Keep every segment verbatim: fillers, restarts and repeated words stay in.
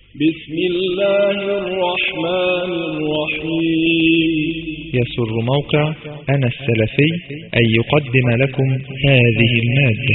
بسم الله الرحمن الرحيم. يسر موقع أنا السلفي أن يقدم لكم هذه المادة.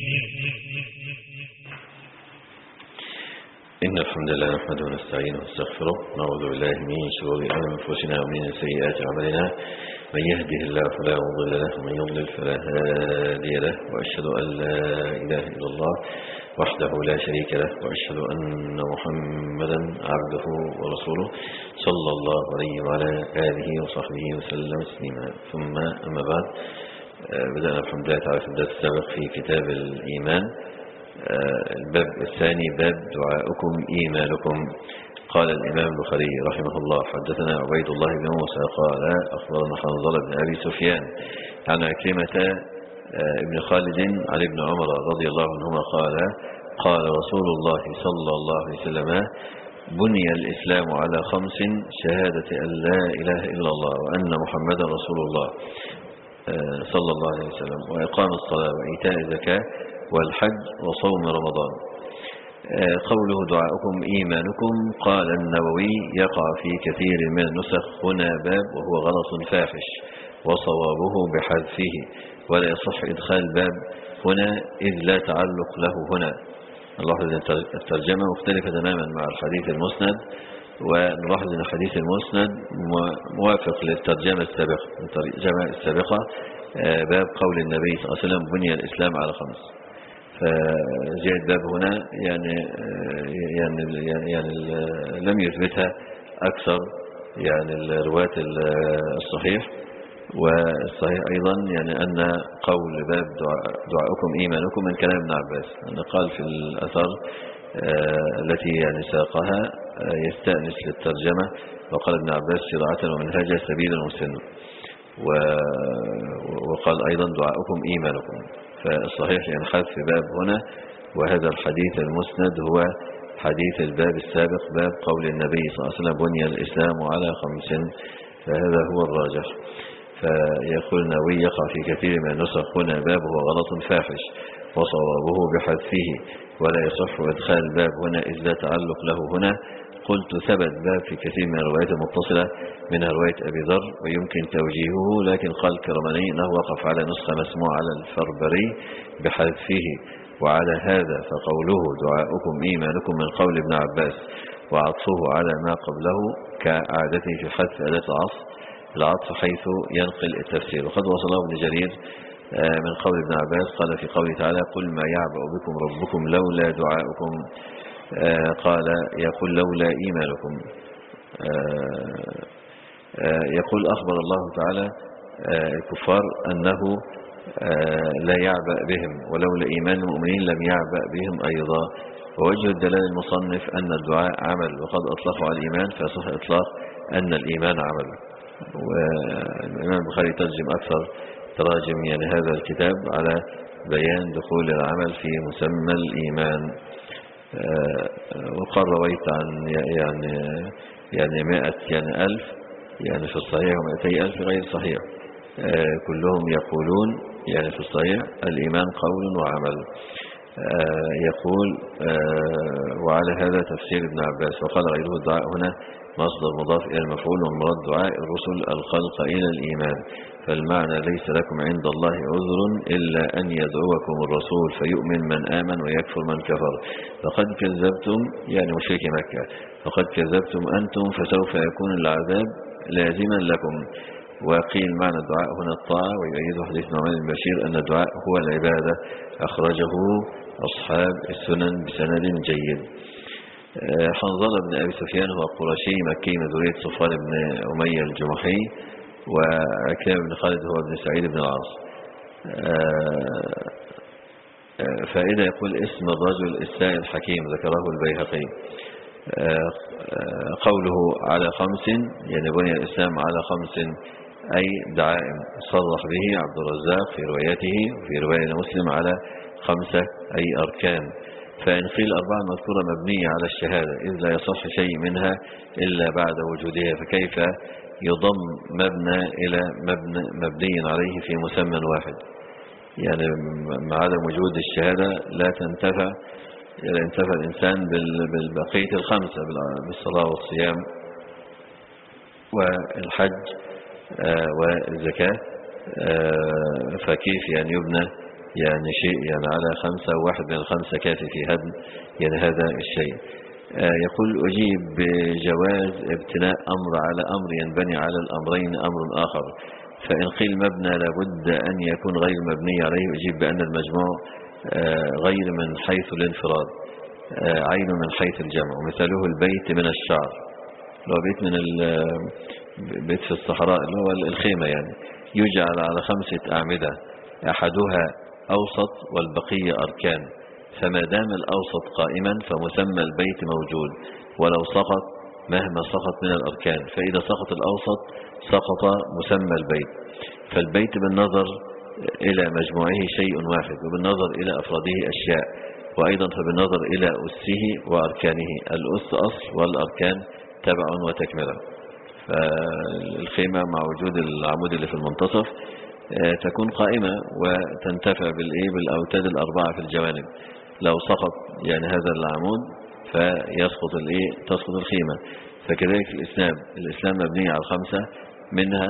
إن الحمد لله نحمده ونستعينه ونستغفره ونعوذ بالله من شرور أنفسنا ومن سيئات أعمالنا، من يهده الله فلا مضل له ومن يضلل فلا هادي له، وأشهد أن لا إله إلا الله وحده لا شريك له، وأشهد أن محمدا عبده ورسوله صلى الله عليه وعلى آله وصحبه وسلم تسليما. ثم أما بعد، بدأنا الحمد لله تعالى في الدرس السابق في كتاب الإيمان، الباب الثاني باب دعاؤكم إيمانكم. قال الإمام البخاري رحمه الله: حدثنا عبيد الله بن موسى قال أخبرنا حنظلة بن أبي سفيان عن عكرمة ابن خالد عن ابن عمر رضي الله عنهما قال: قال رسول الله صلى الله عليه وسلم: بني الإسلام على خمس: شهادة أن لا إله إلا الله وأن محمدا رسول الله صلى الله عليه وسلم، وإقام الصلاة وإيتاء الزكاة والحج وصوم رمضان. قوله دعاؤكم إيمانكم، قال النووي: يقع في كثير من النسخ هنا باب، وهو غلط فاحش، وصوابه بحذفه، ولا يصح إدخال باب هنا إذ لا تعلق له هنا. نلاحظ أن الترجمة مختلفة تماما مع الحديث المسند، ونلاحظ أن الحديث المسند موافق للترجمة السابقة. الترجمة السابقة باب قول النبي صلى الله عليه وسلم: بني الإسلام على خمس، فجاء الباب هنا يعني يعني يعني لم يثبتها أكثر يعني الرواة الصحيح. والصحيح أيضا يعني أن قول باب دعاؤكم إيمانكم من كلام ابن عباس، أن قال في الأثر التي يعني ساقها يستأنس للترجمة، وقال ابن عباس: شرعة ومنهجا سبيلا وسنا، وقال أيضا دعاؤكم إيمانكم. فالصحيح يعني حذف باب هنا، وهذا الحديث المسند هو حديث الباب السابق، باب قول النبي صلى الله عليه وسلم: بني الإسلام على خمس، فهذا هو الراجح. فيقول النووي: يقع في كثير من النسخ هنا باب هو غلط فاحش، وصوابه بحذفه، ولا يصح إدخال الباب هنا إذ لا تعلق له هنا. قلت: ثبت باب في كثير من الروايات المتصلة منها رواية أبي ذر، ويمكن توجيهه، لكن قال الكرماني أنه وقف على نسخة مسموعة على الفربري بحذفه. وعلى هذا فقوله دعاؤكم إيمانكم من قول ابن عباس، وعطفه على ما قبله كعادته في حذف أداة العطف العطف حيث ينقل التفسير. وقد وصله ابن جرير من قول ابن عباس، قال في قوله تعالى: قل ما يعبأ بكم ربكم لولا دعاؤكم، قال يقول لولا إيمانكم. يقول: أخبر الله تعالى الكفار أنه لا يعبأ بهم، ولولا إيمان المؤمنين لم يعبأ بهم أيضا. ووجه الدلالة المصنف أن الدعاء عمل، وقد أطلقوا على الإيمان، فيصح إطلاق أن الإيمان عمل. والإمام البخاري ترجم أكثر تراجم يعني هذا الكتاب على بيان دخول العمل في مسمى الإيمان. وقال رويت عن يعني يعني مائة يعني ألف يعني في الصحيح، ومائتي ألف غير صحيح، كلهم يقولون يعني في الصحيح الإيمان قول وعمل. يقول: وعلى هذا تفسير ابن عباس. وقال غيره: الدعاء هنا مصدر مضاف إلى المفعول، ومراد دعاء الرسل الخلق إلى الإيمان، فالمعنى: ليس لكم عند الله عذر إلا أن يدعوكم الرسول فيؤمن من آمن ويكفر من كفر، فقد كذبتم يعني مشركي مكة، فقد كذبتم أنتم فسوف يكون العذاب لازما لكم. وقيل معنى الدعاء هنا الطاعة، ويؤيد حديث نعمان بن بشير أن الدعاء هو العبادة، أخرجه أصحاب السنن بسند جيد. حنظلة بن أبي سفيان هو قرشي مكي من ذرية صفوان بن أمية الجمحي، وعكرمة بن خالد هو ابن سعيد بن العاص. فإذا يقول: اسم الرجل السائل الحكيم، ذكره البيهقي. قوله على خمس يعني بني الإسلام على خمس أي دعائم، صرح به عبد الرزاق في روايته، وفي رواية مسلم على خمسة أي أركان. فإن قيل أربعة مذكورة مبنية على الشهادة، إذ لا يصح شيء منها إلا بعد وجودها، فكيف يضم مبنى إلى مبنى مبني عليه في مسمى واحد؟ يعني مع عدم وجود الشهادة لا تنتفع إذا انتفى الإنسان بالبقية الخمسة بالصلاة والصيام والحج والزكاة، فكيف يعني يبنى يعني شيء يعني على خمسة وواحد من الخمسة كافي في هدم يعني هذا الشيء. يقول أجيب بجواز ابتناء أمر على أمر ينبني على الأمرين أمر آخر، فإن قيل مبنى لابد أن يكون غير مبني عليه، أجيب بأن المجموع غير من حيث الانفراد، عين من حيث الجمع، ومثاله البيت من الشعر، اللي هو بيت من البيت في الصحراء اللي هو الخيمة، يعني يجعل على خمسة أعمدة أحدها أوسط والبقية أركان، فما دام الأوسط قائما فمسمى البيت موجود ولو سقط مهما سقط من الأركان، فإذا سقط الأوسط سقط مسمى البيت. فالبيت بالنظر إلى مجموعه شيء واحد، وبالنظر إلى أفراده أشياء، وأيضا فبالنظر إلى أسه وأركانه، الأس أصل والأركان تبع وتكملة. فالخيمة مع وجود العمود اللي في المنتصف تكون قائمة وتنتفع بالإيه بالأوتاد الأربعة في الجوانب، لو سقط يعني هذا العمود فيسقط الإيه تسقط الخيمة. فكذلك الإسلام الإسلام مبني على الخمسة، منها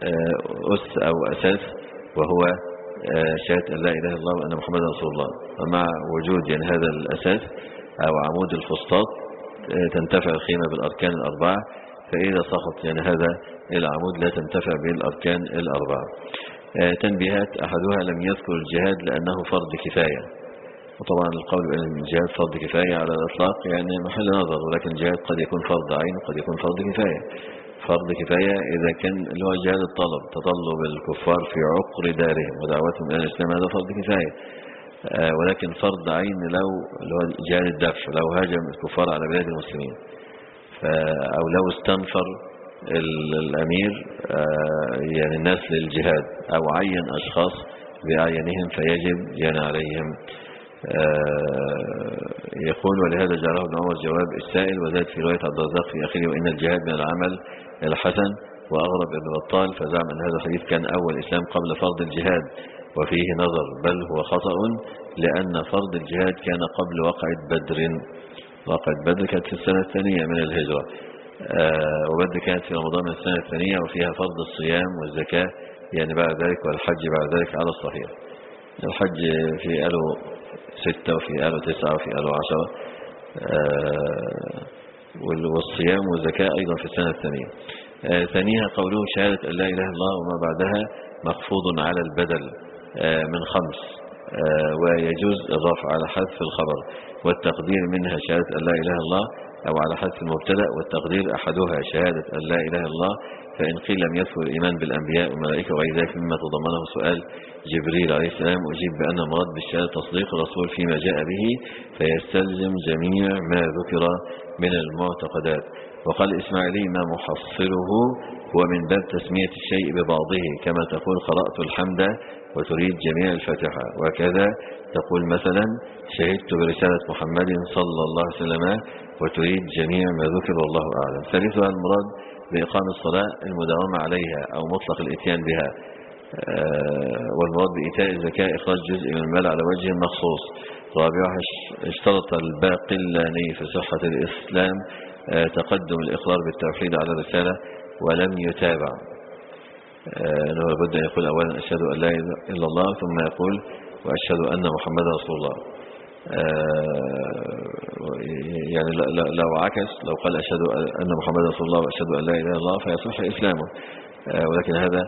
أس أو أساس وهو شهادة أن لا إله إلا الله وأن محمدا رسول الله، ومع وجود يعني هذا الأساس أو عمود الفسطاط تنتفع الخيمة بالأركان الأربعة، فإذا سقط يعني هذا العمود لا تنتفع بالأركان الأربعة. تنبيهات: أحدها لم يذكر الجهاد لأنه فرض كفاية، وطبعا القول بأن الجهاد فرض كفاية على الإطلاق يعني محل نظر، ولكن الجهاد قد يكون فرض عين وقد يكون فرض كفاية. فرض كفاية إذا كان اللي هو جهاد الطلب، تطلب الكفار في عقر دارهم ودعوتهم إلى الإسلام، هذا فرض كفاية. آه ولكن فرض عين لو اللي هو جهاد الدفع، لو هاجم الكفار على بلاد المسلمين، أو لو استنفر الأمير آه يعني الناس للجهاد، أو عين أشخاص بأعينهم فيجب يعني عليهم. آه يقول: ولهذا جعله ابن عمر جواب السائل، وزاد في رواية عبد الرزاق في آخره: وإن الجهاد من العمل الحسن. وأغرب ابن بطال فزعم أن هذا الحديث كان أول إسلام قبل فرض الجهاد، وفيه نظر، بل هو خطأ، لأن فرض الجهاد كان قبل وقعة بدر. وقعة بدر كانت في السنة الثانية من الهجرة، آه وبدر كانت في رمضان من السنة الثانية، وفيها فرض الصيام والزكاة يعني بعد ذلك، والحج بعد ذلك على الصحيح. الحج في قالوا ستة وفي قالوا تسعة وفي قالوا عشرة، آه والصيام والزكاة أيضا في السنة الثانية. آه ثانيها قوله شهادة أن لا إله إلا الله وما بعدها مخفوض على البدل آه من خمس، آه ويجوز الرفع على حذف الخبر، والتقدير منها شهادة أن لا إله إلا الله، أو على حذف المبتدأ، والتقدير أحدها شهادة أن لا إله إلا الله. فإن قيل لم يذكر الإيمان بالأنبياء والملائكة وغير ذلك مما تضمنه سؤال جبريل عليه السلام، أجيب بأن المراد بالشهادة تصديق الرسول فيما جاء به، فيستلزم جميع ما ذكر من المعتقدات. وقال الإسماعيلي: ما محصله هو من باب تسمية الشيء ببعضه، كما تقول قرأت الحمد وتريد جميع الفاتحة، وكذا تقول مثلا شهدت برسالة محمد صلى الله عليه وسلم وتريد جميع ما ذكر والله أعلم. ثالثها المراد بإقام الصلاة المداومة عليها أو مطلق الإتيان بها، والمراد بإيتاء الزكاة إخراج جزء من المال على وجه مخصوص. رابعها اشترط الباقلاني في صحة الإسلام تقدم الإقرار بالتوحيد على الرسالة ولم يتابع، أنه لابد أن يقول أولا أشهد أن لا إله إلا الله، ثم يقول وأشهد أن محمد رسول الله. يعني لو عكس، لو قال أشهد أن محمد رسول الله وأشهد أن لا إله إلا الله فيصح إسلامه، ولكن هذا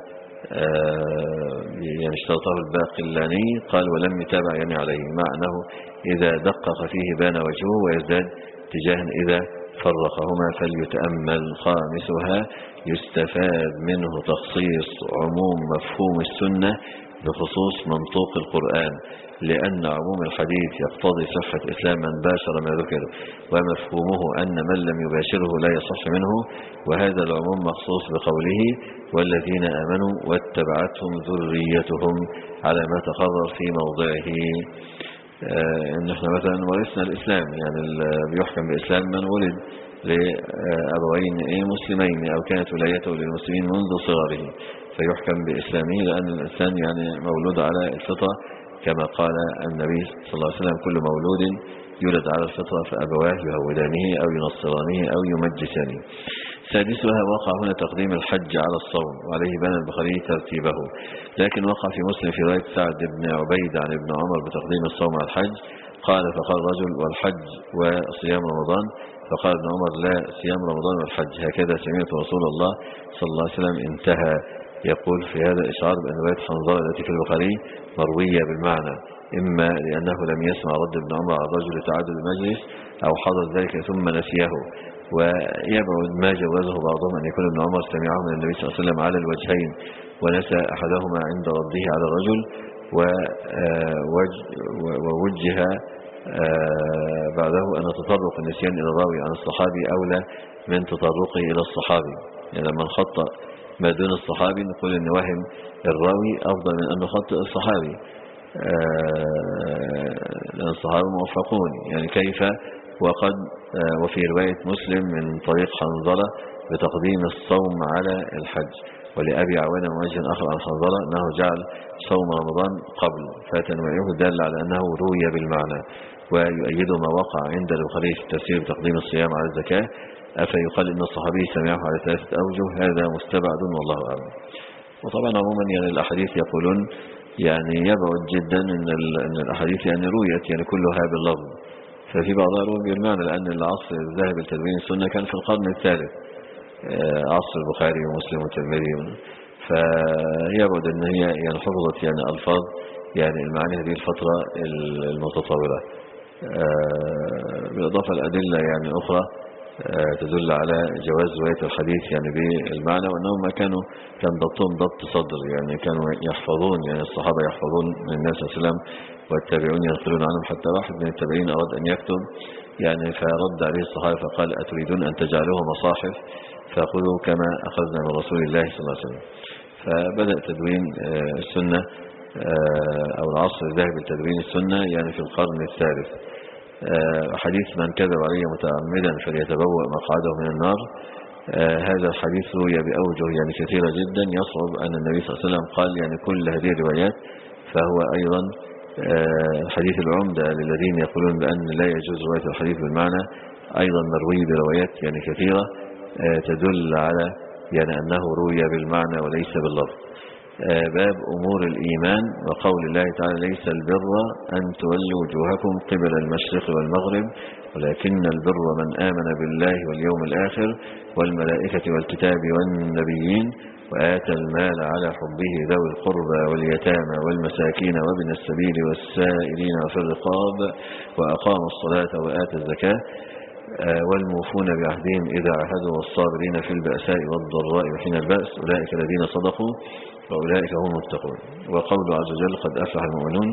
يعني اشترطه الباقلاني، قال ولم يتابع يعني عليه، مع أنه إذا دقق فيه بان وجهه ويزداد اتجاها إذا فرقهما فليتأمل. خامسها يستفاد منه تخصيص عموم مفهوم السنة بخصوص منطوق القرآن، لأن عموم الحديث يقتضي صحة إسلام من باشر ما ذكر، ومفهومه أن من لم يباشره لا يصح منه، وهذا العموم مخصوص بقوله والذين آمنوا واتبعتهم ذريتهم على ما تقرر في موضعه. آه إن احنا مثلا ورثنا الإسلام، يعني بيحكم بإسلام من ولد لأبوين مسلمين أو كانت ولايته للمسلمين منذ صغره، فيحكم بإسلامه، لأن الإنسان يعني مولود على الفطرة، كما قال النبي صلى الله عليه وسلم كل مولود يولد على الفطرة فأبواه يهودانه أو ينصرانه أو يمجسانه. سادسها وقع هنا تقديم الحج على الصوم، وعليه بنى البخاري ترتيبه، لكن وقع في مسلم في رواية سعد بن عبيد عن ابن عمر بتقديم الصوم على الحج. قال فقال رجل والحج وصيام رمضان، فقال ابن عمر لا، صيام رمضان والحج، هكذا سمعت رسول الله صلى الله عليه وسلم انتهى. يقول في هذا الإشعار بأن رواية حنظلة التي في البخاري مروية بالمعنى، إما لأنه لم يسمع رد ابن عمر على الرجل تعدد المجلس أو حضر ذلك ثم نسيه. ويبعد ما جوزه بعضهم أن يكون ابن عمر سمعه من النبي صلى الله عليه وسلم على الوجهين ونسى أحدهما عند رده على الرجل، ووجه بعده أن تطرق النسيان إلى الراوي عن الصحابي أولى من تطرقه إلى الصحابي. يعني لما نخطأ ما دون الصحابي نقول أن وهم الراوي أفضل من أن نخطئ الصحابي، لأن الصحابة موفقون. يعني كيف وقد وفي رواية مسلم من طريق حنظلة بتقديم الصوم على الحج. ولأبي عوانة موجه آخر عن حنظلة أنه جعل صوم رمضان قبل، فتنويعه دال على أنه روي بالمعنى. ويؤيد ما وقع عند البخاري في تفسير تقديم الصيام على الزكاة، أفيقال إن الصحابي سمعه على ثلاثة أوجه، هذا مستبعد والله أعلم. وطبعا عموما يعني الأحاديث يقولون يعني يبعد جدا إن الأحاديث يعني رويت يعني كلها باللفظ، ففي بعضها روي بالمعنى، لأن العصر الذهبي لتدوين السنة كان في القرن الثالث، عصر البخاري ومسلم والترمذي، فيبعد أن هي يعني حفظت يعني ألفاظ يعني المعاني هذه الفترة المتطورة، بالإضافة لأدلة يعني أخرى تدل على جواز رواية الحديث يعني بالمعنى، وأنهم ما كانوا كان ضبطهم ضبط صدر، يعني كانوا يحفظون، يعني الصحابة يحفظون من الناس صلى الله عليه وسلم والتابعون ينقلون عنهم، حتى واحد من التابعين أراد أن يكتب يعني فرد عليه الصحابة فقال أتريدون أن تجعلوه مصاحف فأخذوا كما أخذنا من رسول الله صلى الله عليه وسلم. فبدأ تدوين السنة أو العصر الذهبي لتدوين السنة يعني في القرن الثالث. حديث من كذب علي متعمدا فليتبوأ مقعده من النار، هذا الحديث روي بأوجه يعني كثيرة جدا، يصعب أن النبي صلى الله عليه وسلم قال يعني كل هذه الروايات، فهو أيضا حديث العمدة للذين يقولون بأن لا يجوز رواية الحديث بالمعنى، أيضا مروي بروايات يعني كثيرة تدل على يعني أنه روي بالمعنى وليس باللفظ. باب أمور الإيمان وقول الله تعالى ليس البر أن تولوا وجوهكم قبل المشرق والمغرب ولكن البر من آمن بالله واليوم الآخر والملائكة والكتاب والنبيين وآتى المال على حبه ذوي القربى واليتامى والمساكين وابن السبيل والسائلين وفي الرقاب وأقام الصلاة وآتى الزكاة والموفون بعهدهم إذا عهدوا والصابرين في البأساء والضراء وحين البأس أولئك الذين صدقوا وأولئك هم المتقون. وقول عز وجل قد أفلح المؤمنون،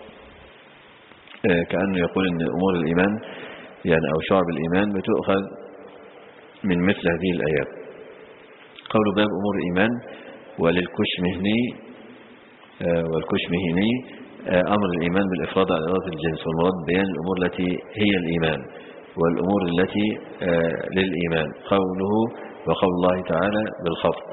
كأنه يقول أن أمور الإيمان يعني أو شعب الإيمان بتؤخذ من مثل هذه الآيات. قول باب أمور الإيمان وللكشمهني والكشمهني أمر الإيمان بالإفراد على إرادة الجنس، والمراد بيان الأمور التي هي الإيمان والأمور التي للإيمان. قوله وقول الله تعالى بالخفض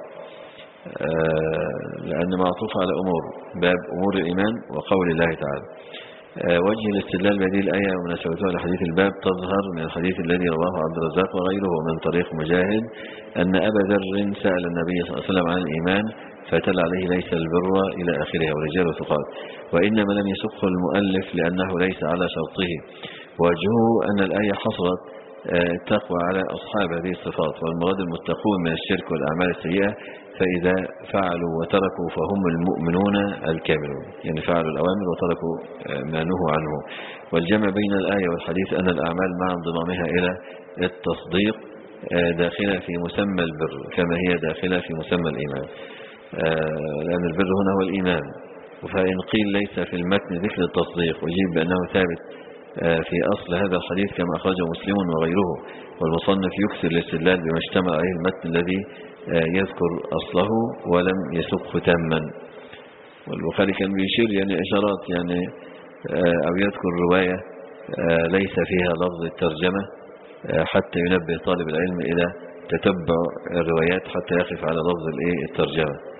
لأن معطوف على أمور، باب أمور الإيمان وقول الله تعالى. وجه الاستدلال بهذه الآية ومناسبتها لحديث الباب تظهر من الحديث الذي رواه عبد الرزاق وغيره من طريق مجاهد أن أبا ذر سأل النبي صلى الله عليه وسلم عن الإيمان فتل عليه ليس البر إلى آخرها ورجال ثقات، وإنما لم يسقه المؤلف لأنه ليس على شرطه. وجهه أن الآية حصرت التقوى على أصحاب هذه الصفات، والمراد المتقون من الشرك والأعمال السيئة، فإذا فعلوا وتركوا فهم المؤمنون الكاملون، يعني فعلوا الأوامر وتركوا ما نهوا عنه. والجمع بين الآية والحديث أن الأعمال مع انضمامها إلى التصديق داخلة في مسمى البر كما هي داخلة في مسمى الإيمان، لأن البر هنا هو الإيمان. فإن قيل ليس في المتن ذكر التصديق وجيب بأنه ثابت في أصل هذا الحديث كما أخرجه مسلم وغيره، والمصنف يكثر الاستدلال بما اشتمل عليه المتن الذي يذكر أصله ولم يسقه تاما. والبخاري كان بيشير يعني إشارات يعني أو يذكر رواية ليس فيها لفظ الترجمة حتى ينبه طالب العلم إلى تتبع الروايات حتى يقف على لفظ الترجمة.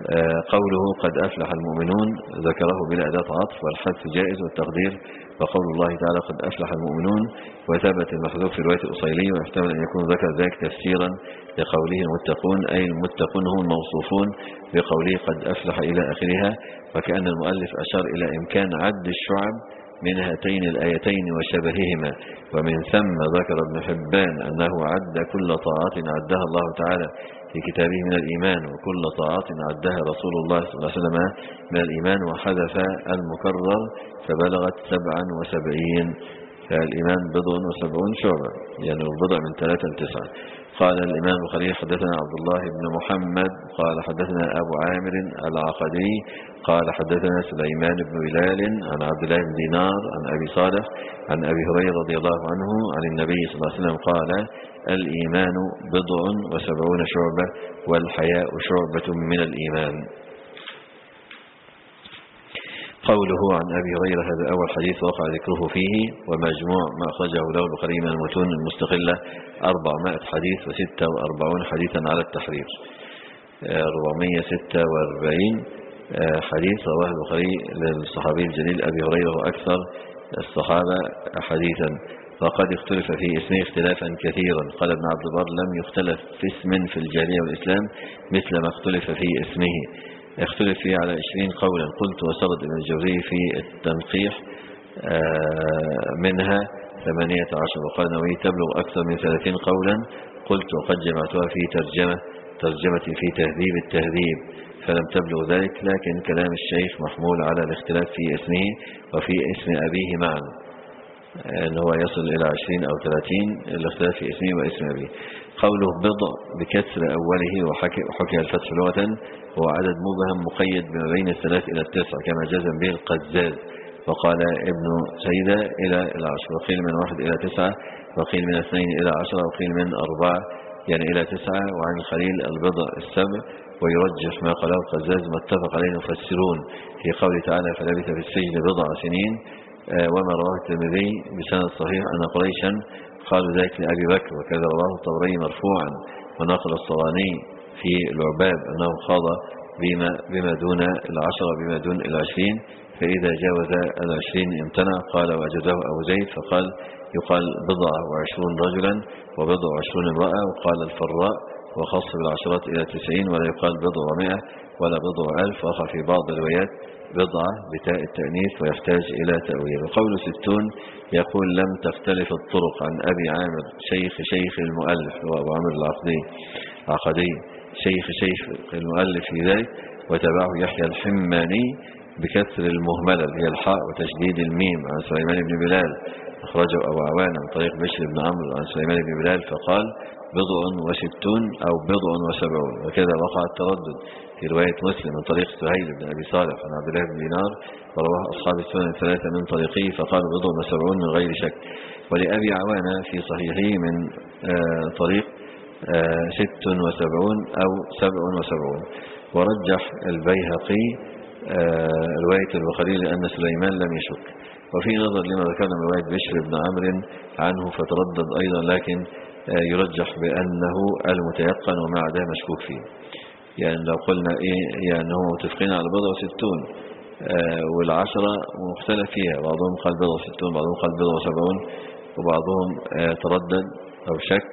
قوله قد أفلح المؤمنون ذكره بلا أداة عطف، والحذف جائز والتقدير وقول الله تعالى قد أفلح المؤمنون، وثبت المحذوف في رواية الأصيلي، ويحتمل أن يكون ذكر ذلك تفسيرا لقوله المتقون، أي المتقون هم الموصوفون بقوله قد أفلح إلى آخرها، وكأن المؤلف أشار إلى إمكان عد الشعب من هاتين الآيتين وشبههما، ومن ثم ذكر ابن حبان أنه عد كل طاعات عدها الله تعالى في كتابه من الإيمان، وكل طاعات عدها رسول الله صلى الله عليه وسلم من الإيمان، وحذف المكرر فبلغت سبعا وسبعين، فالإيمان بضع وسبعون شعبة، يعني البضع من ثلاثة لتسعة. قال الإمام البخاري حدثنا عبد الله بن محمد قال حدثنا أبو عامر العقدي قال حدثنا سليمان بن بلال عن عبد الله بن دينار عن أبي صالح عن أبي هريرة رضي الله عنه عن النبي صلى الله عليه وسلم قال الإيمان بضع وسبعون شعبة، والحياء شعبة من الإيمان. قوله عن أبي هريرة هذا أول حديث وقع ذكره فيه، ومجموع ما أخرجه له البخاري من المتون المستقلة أربعمائة حديث وستة وأربعون حديثا على التحرير، أربعمائة وستة وأربعين حديث رواه البخاري للصحابي الجليل أبي هريرة وأكثر الصحابة حديثا، وقد اختلف في اسمه اختلافا كثيرا. قال ابن عبد البر لم يختلف في اسم في الجاهلية والإسلام مثل ما اختلف في اسمه، اختلف فيه على عشرين قولا. قلت وسرد ابن الجوزي في التنقيح منها ثمانية عشر، وقال نووي تبلغ أكثر من ثلاثين قولا. قلت وقد جمعتها في ترجمة ترجمتي في تهذيب التهذيب فلم تبلغ ذلك، لكن كلام الشيخ محمول على الاختلاف في اسمه وفي اسم أبيه معا، أن هو يصل إلى عشرين أو ثلاثين الاختلاف في اسمه واسم أبيه. قوله بضع بكسر أوله وحكي, وحكي الفتح لغة هو عدد مبهم مقيد بما بين الثلاث إلى التسع كما جزم به القزاز، وقال ابن سيدة إلى العشر، وقيل من واحد إلى تسعة، وقيل من اثنين إلى عشرة، وقيل من أربعة يعني إلى تسعة، وعن الخليل البضع السبع. ويرجح ما قاله القزاز ما اتفق عليه المفسرون في قوله تعالى فلبث في السجن بضع سنين، وما رواه الترمذي بسند صحيح أن قريشا قالوا ذلك لأبي بكر، وكذا رواه الطبري مرفوعا، ونقل الصغاني في العباب أنه خاض بما, بما دون العشرة بما دون العشرين، فإذا جاوز العشرين امتنع. قال وأجده أبو زيد فقال يقال بضع وعشرون رجلا وبضع وعشرون امرأة، وقال الفراء وخص بالعشرات إلى تسعين، ولا يقال بضع ومائة ولا بضع ألف، وقع في بعض الروايات بضعة بتاء التأنيث ويحتاج إلى تأويل. وقول ستون يقول لم تختلف الطرق عن أبي عامر شيخ شيخ المؤلف وأبو عامر العقدي عقدي شيخ شيخ المؤلف في ذلك، وتبعه يحيى الحماني بكسر المهملة هي الحاء وتشديد الميم عن سليمان بن بلال أخرجه أبو عوان عن طريق بشر بن عمرو عن سليمان بن بلال فقال بضع وستون أو بضع وسبعون. وكذا وقع التردد في رواية مسلم من طريق سهيل بن أبي صالح عن عبد الله بن دينار، ورواه أصحاب السنن الثلاثة من طريقه فقال بضع وسبعون من غير شك. ولأبي عوان في صحيحه من آه طريق آه ست وسبعون أو سبع وسبعون. ورجح البيهقي آه رواية البخاري لأن سليمان لم يشك، وفي نظر لما ذكرنا من رواية بشر بن عمرو عنه فتردد أيضا، لكن آه يرجح بأنه المتيقن وما عداه مشكوك فيه. يعني لو قلنا إيه يعني هم متفقين على بضع وستون آه والعشرة مختلف فيها، بعضهم قال بضع وستون بعضهم قال بضع وسبعون وبعضهم آه تردد أو شك،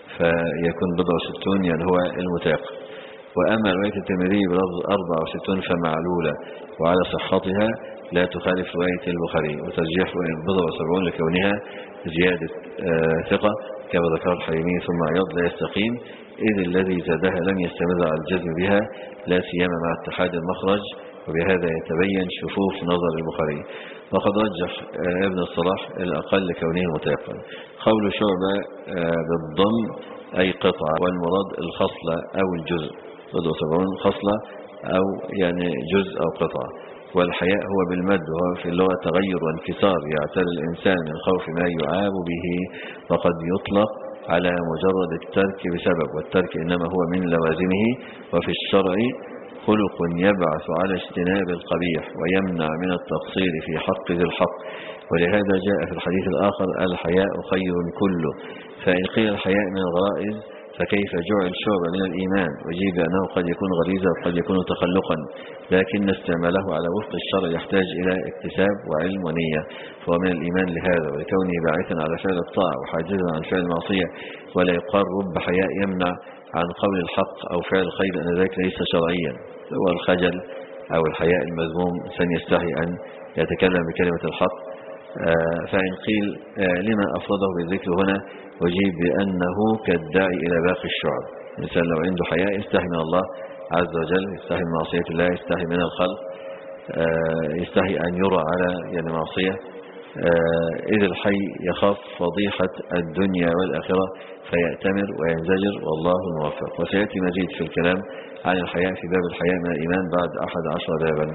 فيكون بضع وستون يعني هو المتيقن. وأما رواية الترمذي بلفظ أربع وستون فمعلولة وعلى صحتها لا تخالف رواية البخاري، وترجيح بضع وسبعون لكونها زيادة آه ثقة كما ذكر الحليمي ثم عياض لا يستقيم، إذ الذي زادها لم يستمر على الجزم بها لا سيما مع اتحاد المخرج، وبهذا يتبين شفوف نظر البخاري. وقد رجح آه ابن الصلاح الأقل لكونه متيقن. قول شعبة آه بالضم أي قطعة، والمراد الخصلة أو الجزء، بضع وسبعون خصلة أو يعني جزء أو قطعة. والحياء هو بالمد، وهو في اللغة تغير وانكسار يعتري الإنسان من خوف ما يعاب به، وقد يطلق على مجرد الترك بسبب، والترك إنما هو من لوازمه، وفي الشرع خلق يبعث على اجتناب القبيح ويمنع من التقصير في حق ذي الحق. ولهذا جاء في الحديث الآخر الحياء خير كله، فإن قيل الحياء من الغرائز فكيف جعل شعبة من الإيمان؟ وجيب بأنه قد يكون غريزة وقد يكون تخلقا، لكن استعماله على وفق الشرع يحتاج إلى اكتساب وعلم ونية، فهو من الإيمان لهذا، ولكونه باعثا على فعل الطاعة وحاجزا عن فعل المعصية، ولا يقال رب حياء يمنع عن قول الحق أو فعل الخير أن ذلك ليس شرعيا. هو الخجل أو الحياء المذموم، إنسان يستحي أن يتكلم بكلمة الحق. آه فإن قيل آه لما أفرده بالذكر هنا، وجيب بأنه كالداعي إلى باقي الشعب. الإنسان لو عنده حياء يستحي من الله عز وجل، يستحي من معصية الله، يستحي من الخلق، آه يستحي أن يرى على يعني معصية، آه إذ الحي يخاف فضيحة الدنيا والآخرة فيأتمر وينزجر، والله الموفق. وسيأتي مزيد في الكلام عن الحياء في باب الحياء من الإيمان بعد أحد عشر بابا.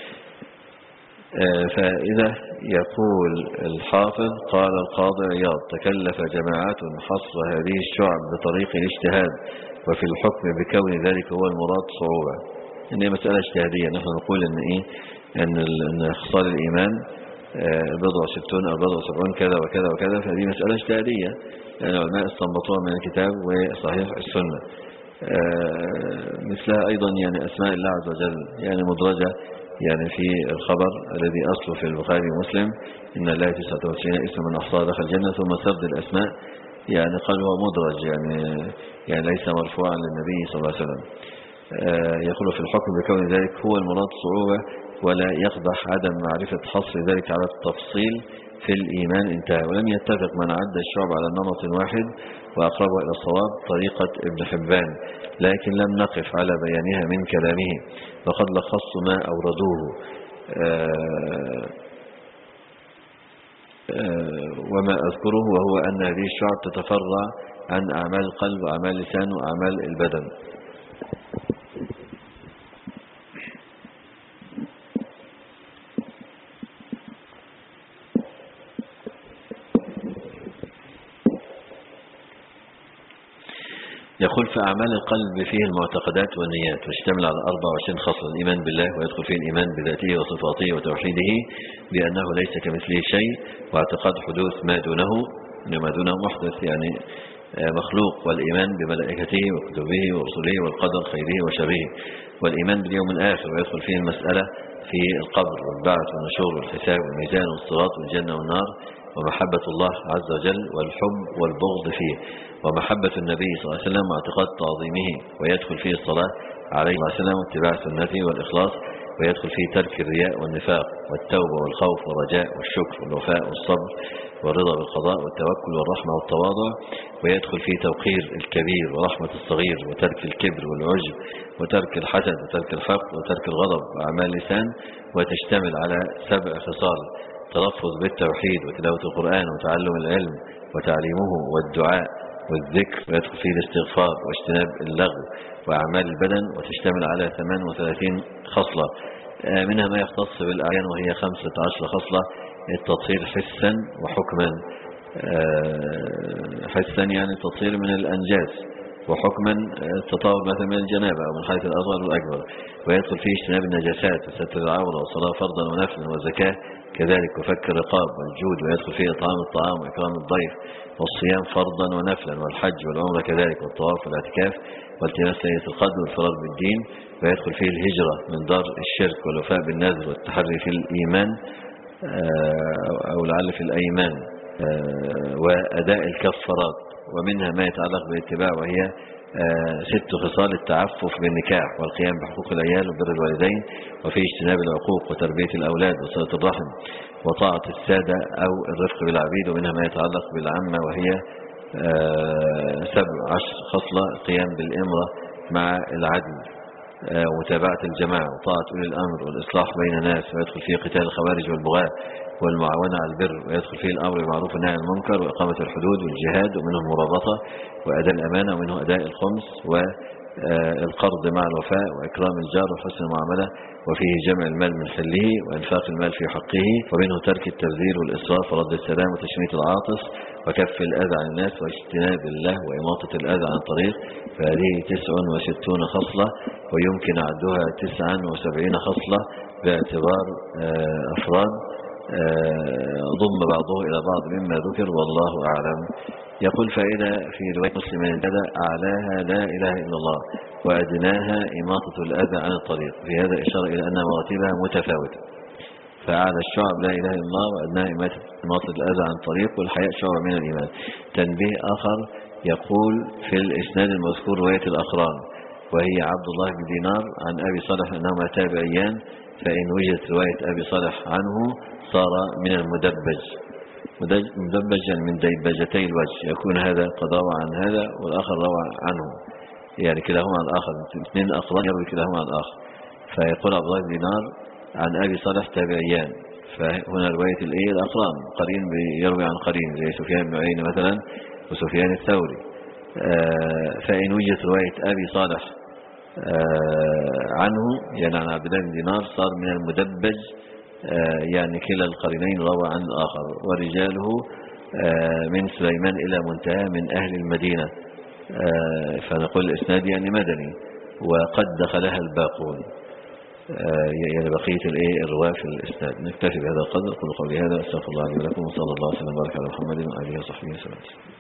فإذا يقول الحافظ قال القاضي عياض: تكلف جماعات حصر هذه الشعب بطريق الاجتهاد، وفي الحكم بكون ذلك هو المراد صعوبة. إن هي مسألة اجتهادية. نحن نقول إن إيه إن, إن خصال الإيمان بضع ستون أو بضع سبعون كذا وكذا وكذا، فهذه مسألة اجتهادية يعني العلماء استنبطوها من الكتاب وصحيح السنة. مثلها أيضا يعني أسماء الله عز وجل يعني مدرجة يعني في الخبر الذي أصله في البخاري ومسلم: إن الله تسعة وتسعين اسم من أحصاها دخل الجنة، ثم سرد الأسماء يعني قال هو مدرج يعني يعني ليس مرفوعا للنبي صلى الله عليه وسلم. يقول في الحكم بكون ذلك هو المراد صعوبة، ولا يقدح عدم معرفة حصر ذلك على التفصيل في الإيمان انتهى. ولم يتفق من عد الشعب على نمط واحد وأقربه إلى الصواب طريقة ابن حبان، لكن لم نقف على بيانها من كلامه، فقد لخص ما أوردوه. آآ آآ وما أذكره وهو أن هذه الشعب تتفرع عن أعمال القلب وأعمال اللسان وأعمال البدن. يقول في أعمال القلب فيه المعتقدات والنيات، واشتمل على أربعة وعشرين خصلة: الإيمان بالله، ويدخل فيه الإيمان بذاته وصفاته وتوحيده بأنه ليس كمثله شيء، واعتقاد حدوث ما دونه، ما دونه محدث يعني مخلوق، والإيمان بملائكته وكتبه ورسله والقدر خيره وشره، والإيمان باليوم الآخر، ويدخل فيه المسألة في القبر والبعث والنشور والحساب والميزان والصراط والجنة والنار، ومحبة الله عز وجل والحب والبغض فيه، ومحبة النبي صلى الله عليه وسلم واعتقاد تعظيمه، ويدخل فيه الصلاة عليه الصلاة والسلام واتباع سنته والإخلاص، ويدخل فيه ترك الرياء والنفاق والتوبة والخوف والرجاء والشكر والوفاء والصبر والرضا بالقضاء والتوكل والرحمة والتواضع، ويدخل فيه توقير الكبير ورحمة الصغير وترك الكبر والعجب وترك الحسد وترك الفقر وترك الغضب وأعمال اللسان، وتشتمل على سبع خصال: تلفظ بالتوحيد وتلاوة القرآن وتعلم العلم وتعليمه والدعاء والذكر، ويدخل فيه الاستغفار واجتناب اللغو وأعمال البدن، وتشتمل على ثمان وثلاثين خصلة، منها ما يختص بالأعيان وهي خمسة عشر خصلة: التطهير حسا وحكما. حسا يعني التطهير من الأنجاس، وحكما التطاول مثلا من الجنابة أو من حيث الأصغر والأكبر، ويدخل فيه اجتناب النجاسات وستر العورة وصلاة فرضا ونفلا وزكاة كذلك، وفك الرقاب والجود، ويدخل فيه إطعام الطعام وإكرام الضيف والصيام فرضا ونفلا، والحج والعمرة كذلك، والطواف والاعتكاف والتماس ليلة القدر والفرار بالدين، ويدخل فيه الهجرة من دار الشرك والوفاء بالنذر والتحري في الإيمان أو لعل في الأيمان، وأداء الكفارات، ومنها ما يتعلق بالاتباع وهي ست خصال: التعفف بالنكاح والقيام بحقوق العيال وبر الوالدين، وفي اجتناب العقوق وتربية الأولاد وصلة الرحم وطاعة السادة أو الرفق بالعبيد، ومنها ما يتعلق بالعامة وهي سبع عشر خصلة: القيام بالإمرة مع العدل ومتابعة الجماعة وطاعة أولي الأمر والإصلاح بين الناس، ويدخل فيه قتال الخوارج والبغاة والمعاونة على البر، ويدخل فيه الأمر بالمعروف والنهي عن المنكر وإقامة الحدود والجهاد، ومنه المرابطة وأداء الأمانة، ومنه أداء الخمس والقرض مع الوفاء وإكرام الجار وحسن المعاملة، وفيه جمع المال من حله وإنفاق المال في حقه، ومنه ترك التبذير والإسراف ورد السلام وتشميت العاطس وكف الأذى عن الناس واجتناب الله وإماطة الأذى عن الطريق، فهذه تسع وستون خصلة، ويمكن عدها تسعا وسبعين خصلة باعتبار أفراد ضم بعضه إلى بعض مما ذكر، والله أعلم. يقول فائدة في رواية مسلم من البدء أعلاها لا إله إلا الله وأدناها إماطة الأذى عن الطريق. في هذا إشارة إلى أن مراتبها متفاوتة، فأعلى الشعب لا إله إلا الله وأدناها إماطة الأذى عن الطريق، والحياء شعب من الإيمان. تنبيه آخر يقول في الإسناد المذكور رواية الأقران، وهي عبد الله بن دينار عن أبي صالح أنهما تابعيان، فإن وجدت رواية أبي صالح عنه صار من المدبج. مدبجا من ديبجتي الوجه، يكون هذا قد روى عن هذا والآخر روى عنه، يعني كلاهما عن الآخر، اثنين أقران يروي كلاهما عن الآخر. فيقول عبد الله بن دينار عن أبي صالح تابعيان، فهنا رواية الإيه الأقران، قرين يروي عن قرين زي سفيان بن عيينة مثلا وسفيان الثوري. فإن وجدت رواية أبي صالح عنه يعني عن عبد الله بن دينار صار من المدبج، يعني كلا القرينين روى عن الآخر. ورجاله من سليمان إلى منتهى من أهل المدينة، فنقول الإسناد يعني مدني، وقد دخلها الباقون، يعني بقية الايه الرواة في الإسناد. نكتفي بهذا القدر. قل قولي هذا، استغفر الله لي ولكم، وصلى الله وسلم وبارك على محمد وآله وصحبه وسلم.